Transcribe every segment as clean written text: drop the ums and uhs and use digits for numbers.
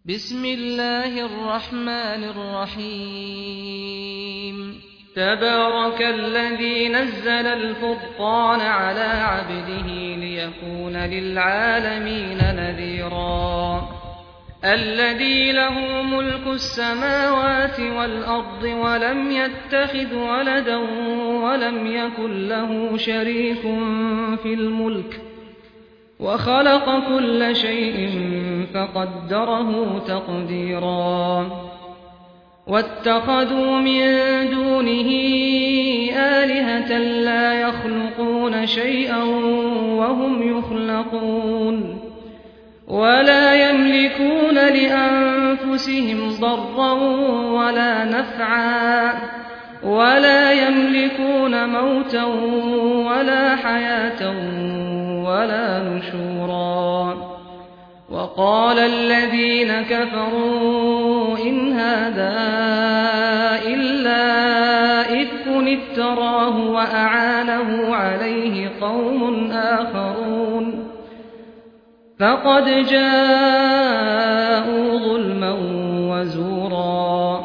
بسم الله الرحمن الرحيم تبارك الذي نزل الفرقان على عبده ليكون للعالمين نذيرا الذي له ملك السماوات والأرض ولم يتخذ ولدا ولم يكن له شريك في الملك وخلق كل شيء فقدره تقديرا واتخذوا من دونه آلهة لا يخلقون شيئا وهم يخلقون ولا يملكون لأنفسهم ضرا ولا نفعا ولا يملكون موتا ولا حياة ولا نشورا وقال الذين كفروا إن هذا إلا إفك افتراه وأعانه عليه قوم آخرون فقد جاءوا ظلما وزورا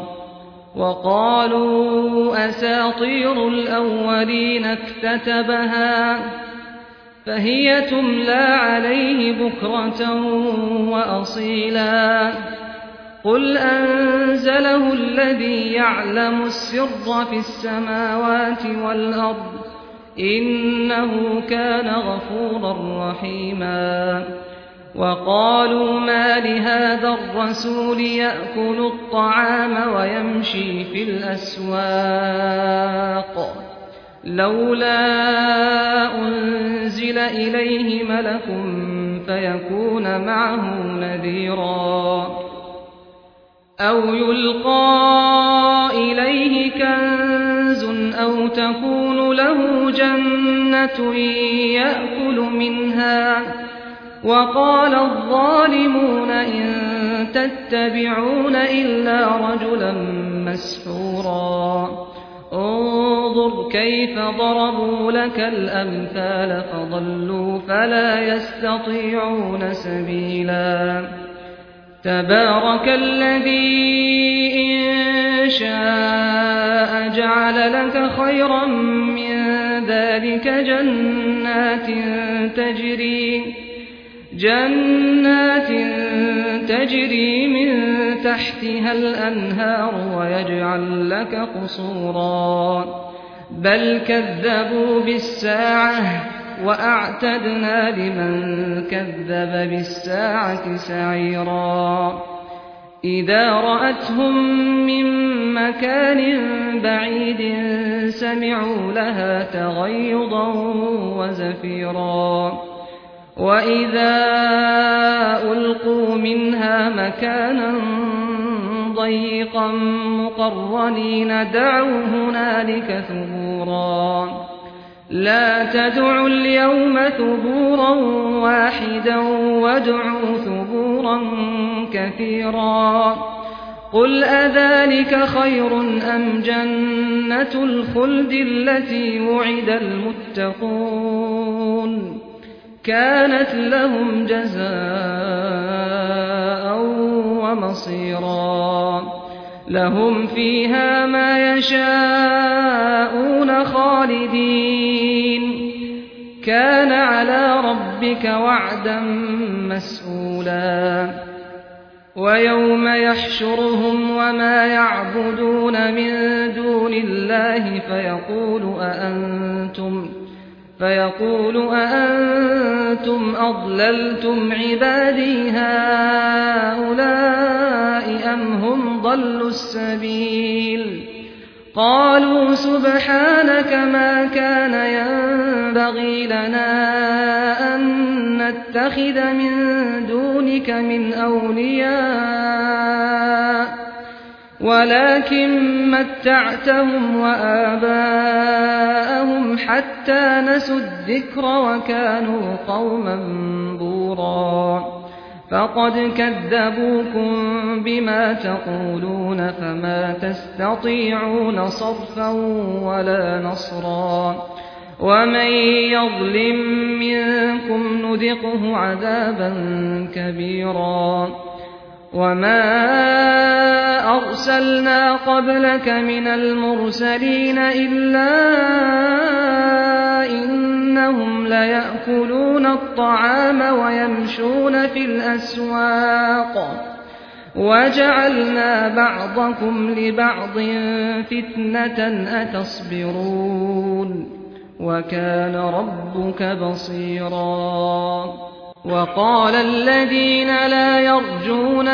وقالوا أساطير الأولين اكتتبها فهي تملى عليه بكرة وأصيلا قل أنزله الذي يعلم السر في السماوات والأرض إنه كان غفورا رحيما وقالوا ما لهذا الرسول يأكل الطعام ويمشي في الأسواق لولا أنزل إليه ملك فيكون معه نذيرا أو يلقى إليه كنز أو تكون له جنة يأكل منها وقال الظالمون إن تتبعون إلا رجلا مسحورا انظر كيف ضربوا لك الأمثال فضلوا فلا يستطيعون سبيلا تبارك الذي إن شاء جعل لك خيرا من ذلك جنات تجري من تحتها الأنهار ويجعل لك قصورا بل كذبوا بالساعة وأعتدنا لمن كذب بالساعة سعيرا إذا رأتهم من مكان بعيد سمعوا لها تغيظا وزفيرا وإذا ألقوا منها مكانا ضيقا مقرنين دعوا هنالك ثبورا لا تدعوا اليوم ثبورا واحدا وادعوا ثبورا كثيرا قل أذلك خير أم جنة الخلد التي وعد المتقون كانت لهم جزاء ومصيرا لهم فيها ما يشاءون خالدين كان على ربك وعدا مسئولا ويوم يحشرهم وما يعبدون من دون الله فيقول أأنتم أضللتم عبادي هؤلاء أم هم ضلوا السبيل قالوا سبحانك ما كان ينبغي لنا أن نتخذ من دونك من أولياء ولكن متعتهم وآباءهم حتى نسوا الذكر وكانوا قوما بورا فقد كذبوكم بما تقولون فما تستطيعون صرفا ولا نصرا ومن يظلم منكم نذقه عذابا كبيرا وما أرسلنا قبلك من المرسلين إلا إنهم ليأكلون الطعام ويمشون في الأسواق وجعلنا بعضكم لبعض فتنة أتصبرون وكان ربك بصيرا وقال الذين لا يرجون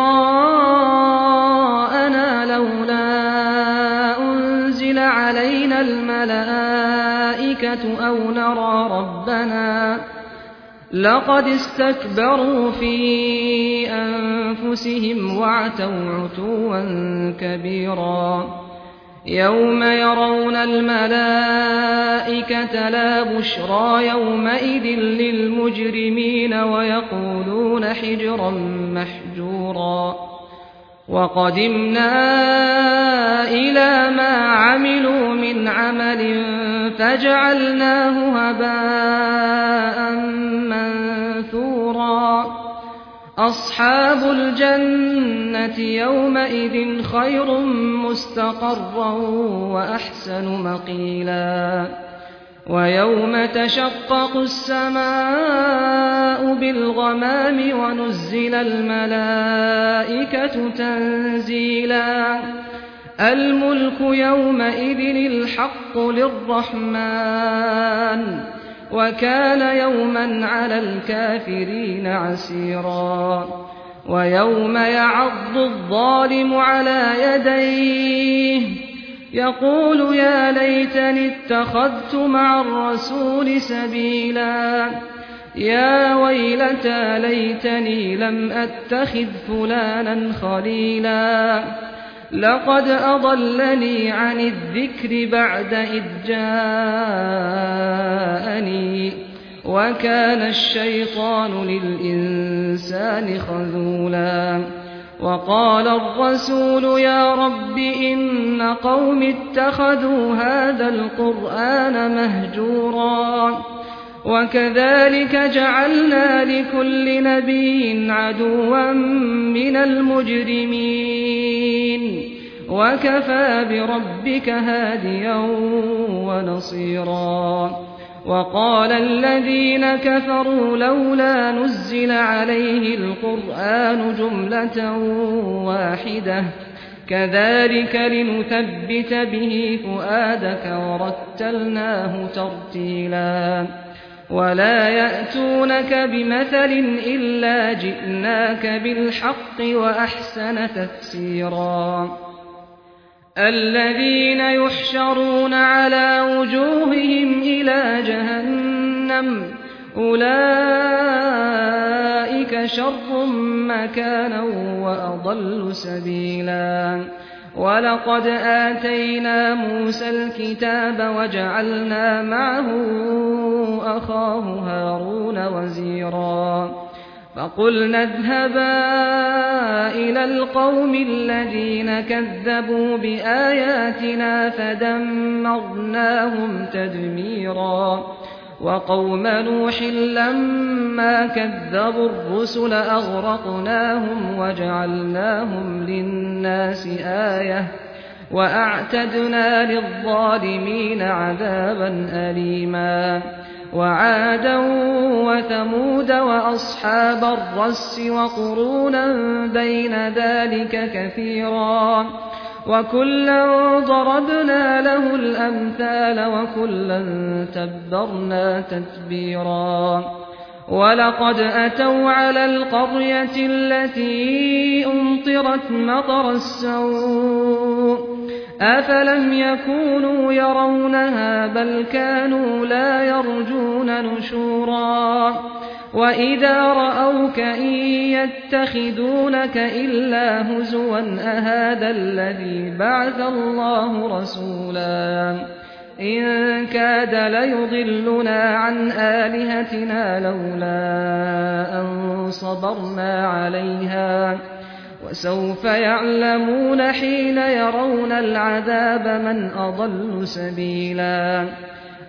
لقاءنا لولا أنزل علينا الملائكة أو نرى ربنا لقد استكبروا في أنفسهم وعتوا عتوا كبيرا يوم يرون الملائكة لا بشرى يومئذ للمجرمين ويقولون حجرا محجورا وقدمنا إلى ما عملوا من عمل فجعلناه هباء منثورا أصحاب الجنة يومئذ خير مستقرا وأحسن مقيلا ويوم تشقق السماء بالغمام ونزل الملائكة تنزيلا الملك يومئذ الحق للرحمن وكان يوما على الكافرين عسيرا ويوم يعض الظالم على يديه يقول يا ليتني اتخذت مع الرسول سبيلا يا ويلتى ليتني لم أتخذ فلانا خليلا لقد أضلني عن الذكر بعد إذ جاءني وكان الشيطان للإنسان خذولا وقال الرسول يا رب إن قوم اتخذوا هذا القرآن مهجورا وكذلك جعلنا لكل نبي عدوا من المجرمين وكفى بربك هاديا ونصيرا وقال الذين كفروا لولا نزل عليه القرآن جملة واحدة كذلك لنثبت به فؤادك ورتلناه ترتيلا ولا يأتونك بمثل إلا جئناك بالحق وأحسن تفسيرا الذين يحشرون على وجوههم إلى جهنم أولئك شر مكانا وأضل سبيلا ولقد آتينا موسى الكتاب وجعلنا معه أخاه هارون وزيرا فقلنا اذهبا إلى القوم الذين كذبوا بآياتنا فدمرناهم تدميرا وقوم نوح لما كذبوا الرسل أغرقناهم وجعلناهم للناس آية وأعتدنا للظالمين عذابا أليما وعادا وثمود وأصحاب الرس وقرونا بين ذلك كثيرا وكلا ضربنا له الأمثال وكلا تبرنا تتبيرا ولقد أتوا على القرية التي أمطرت مطر السوء أفلم يكونوا يرونها بل كانوا لا يرجون نشورا وإذا رأوك إن يتخذونك إلا هزوا أهذا الذي بعث الله رسولا إن كاد ليضلنا عن آلهتنا لولا أن صبرنا عليها وسوف يعلمون حين يرون العذاب من أضل سبيلا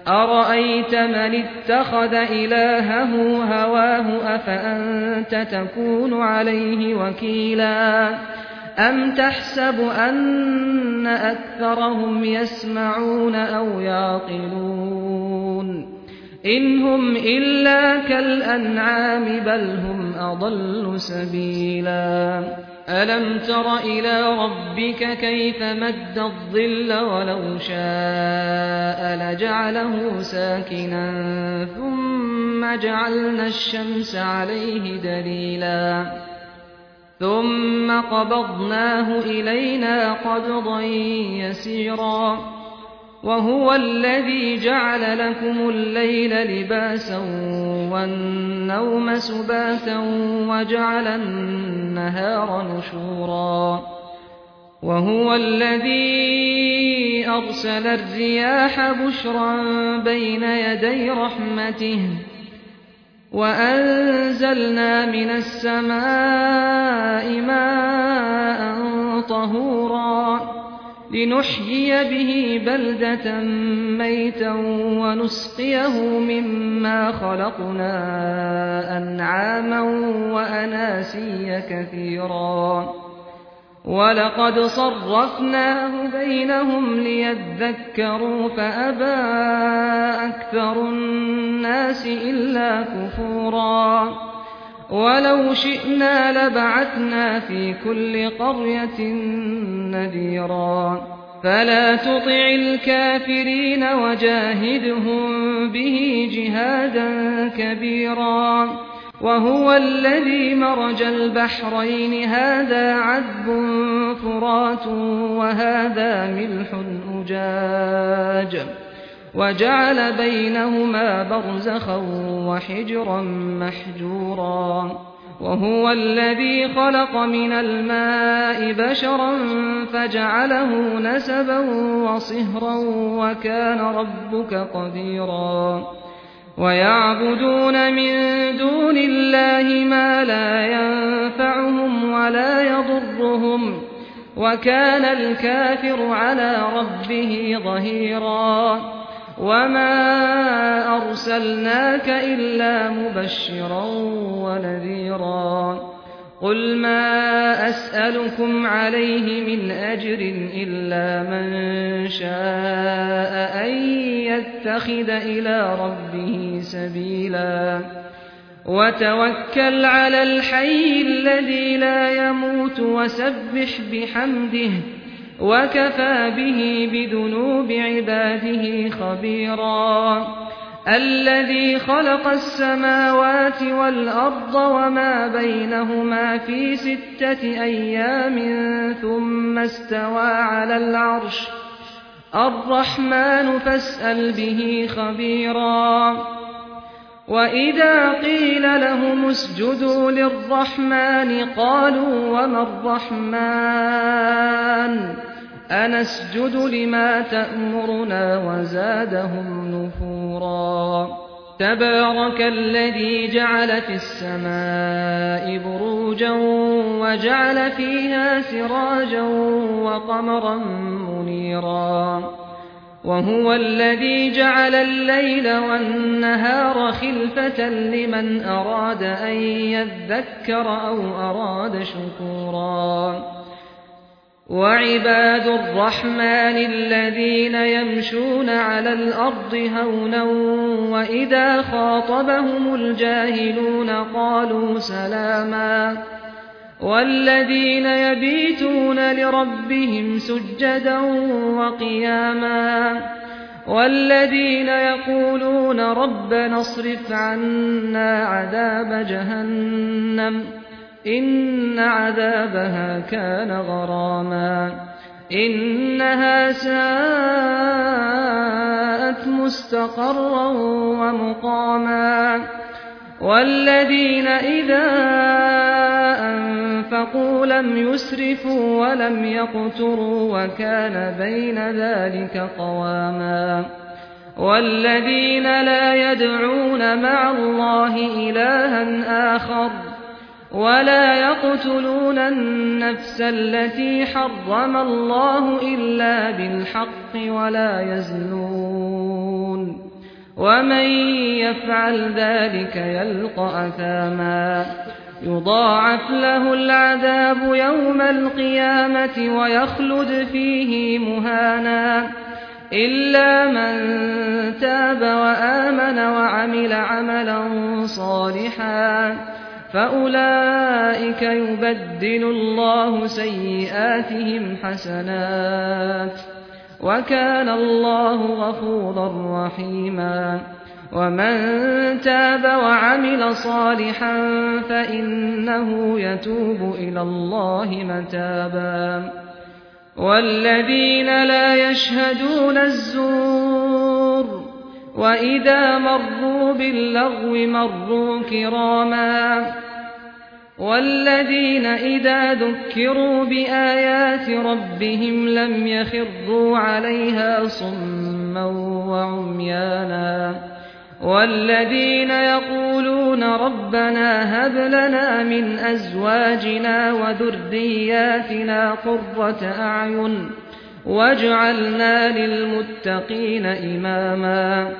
أرأيت من اتخذ إلهه هواه أفأنت تكون عليه وكيلا أم تحسب أن أكثرهم يسمعون أو يعقلون إن هم إلا كالأنعام بل هم أضل سبيلا ألم تر إلى ربك كيف مد الظل ولو شاء لجعله ساكنا ثم جعلنا الشمس عليه دليلا ثم قبضناه إلينا قبضا يسيرا وهو الذي جعل لكم الليل لباسا والنوم سباتا وجعل النهار نشورا وهو الذي أرسل الرياح بشرا بين يدي رحمته وأنزلنا من السماء ماء طهورا لنحيي به بلدة ميتا ونسقيه مما خلقنا أنعاما وأناسيا كثيرا ولقد صرفناه بينهم ليذكروا فأبى أكثر الناس إلا كفورا ولو شئنا لبعثنا في كل قرية نذيرا فلا تطع الكافرين وجاهدهم به جهادا كبيرا وهو الذي مرج البحرين هذا عذب فرات وهذا ملح أجاج وجعل بينهما برزخا وحجرا محجورا وهو الذي خلق من الماء بشرا فجعله نسبا وصهرا وكان ربك قديرا ويعبدون من دون الله ما لا ينفعهم ولا يضرهم وكان الكافر على ربه ظهيرا وما أرسلناك إلا مبشرا ونذيرا قل ما أسألكم عليه من أجر إلا من شاء أن يتخذ إلى ربه سبيلا وتوكل على الحي الذي لا يموت وسبح بحمده وكفى به بذنوب عباده خبيرا الذي خلق السماوات والأرض وما بينهما في 6 أيام ثم استوى على العرش الرحمن فاسأل به خبيرا وإذا قيل لهم اسجدوا للرحمن قالوا وما الرحمن أنسجد لما تأمرنا وزادهم نفورا تبارك الذي جعل في السماء بروجا وجعل فيها سراجا وقمرا منيرا وهو الذي جعل الليل والنهار خلفة لمن أراد أن يذكر أو أراد شكورا وعباد الرحمن الذين يمشون على الأرض هونا وإذا خاطبهم الجاهلون قالوا سلاما والذين يبيتون لربهم سجدا وقياما والذين يقولون ربنا اصرف عنا عذاب جهنم إن عذابها كان غراما إنها ساءت مستقرا ومقاما والذين إذا أنفقوا لم يسرفوا ولم يقتروا وكان بين ذلك قواما والذين لا يدعون مع الله إلها آخر ولا يقتلون النفس التي حرم الله إلا بالحق ولا يزنون ومن يفعل ذلك يلقى أثاما يضاعف له العذاب يوم القيامة ويخلد فيه مهانا إلا من تاب وآمن وعمل عملا صالحا فأولئك يبدل الله سيئاتهم حسنات وكان الله غفورا رحيما ومن تاب وعمل صالحا فإنه يتوب إلى الله متابا والذين لا يشهدون الزور وإذا مروا باللغو مروا كراما والذين إذا ذكروا بآيات ربهم لم يخروا عليها صما وعميانا والذين يقولون ربنا هب لنا من أزواجنا وذرياتنا قرة أعين واجعلنا للمتقين إماما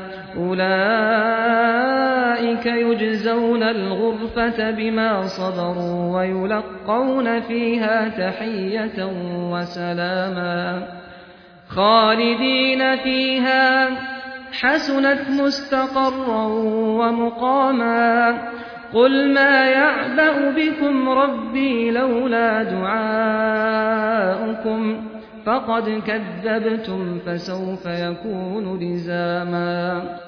أولئك يجزون الغرفة بما صبروا ويلقون فيها تحية وسلاما خالدين فيها حسنت مستقرا ومقاما قل ما يعبأ بكم ربي لولا دعاؤكم فقد كذبتم فسوف يكون لزاما